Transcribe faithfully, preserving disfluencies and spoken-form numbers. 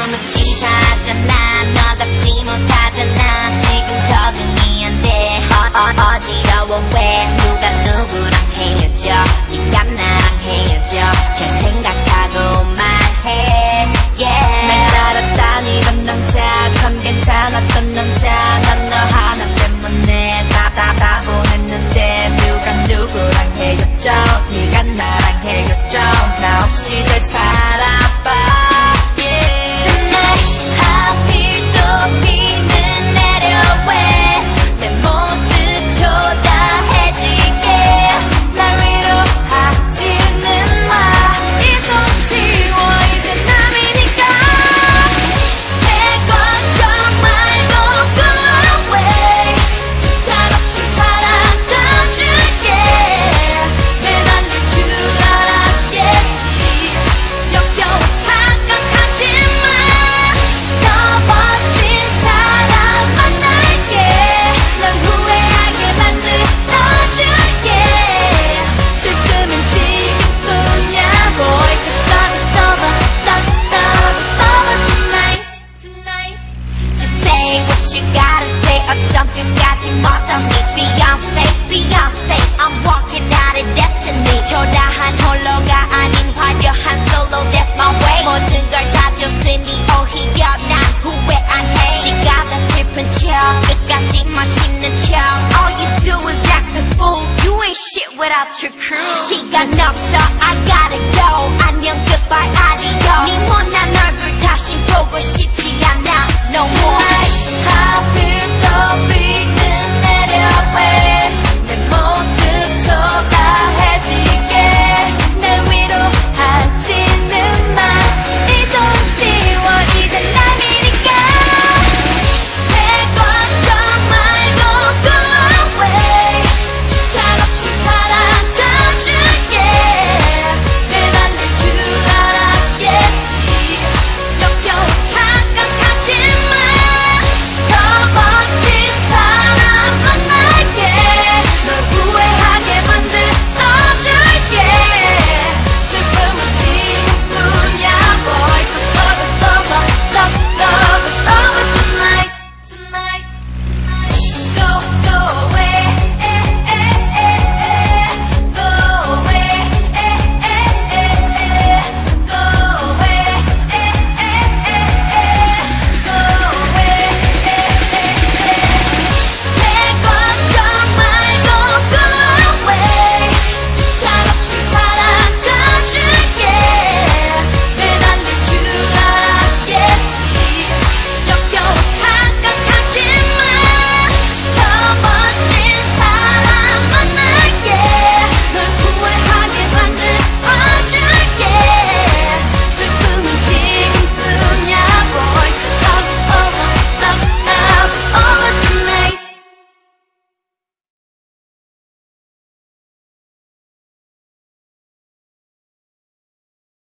무시하잖아. 너답지 못하잖아. 지금 적응이 안 돼. 어, 어, 어지러워. 왜 누가 누구랑 헤어져. 네가 나랑 헤어져. 잘 생각하고 말해. yeah. 날 따라다니던 남자, 참 괜찮았던 남자. 난 너 하나 때문에 다 다 다 보냈는데 누가 누구랑 헤어져. 네가 나랑 헤어져. 나 없이 잘 살아봐. 어쩌기까지 못한 네 Beyonce, Beyonce I'm walking out of destiny 초라한 홀로가 아닌 화려한 solo that's my way 모든 걸 다 줬으니 오히려 난 후회 안 해 시가 다 슬픈 척 끝까지 멋있는 척 All you do is act a fool You ain't shit without your crew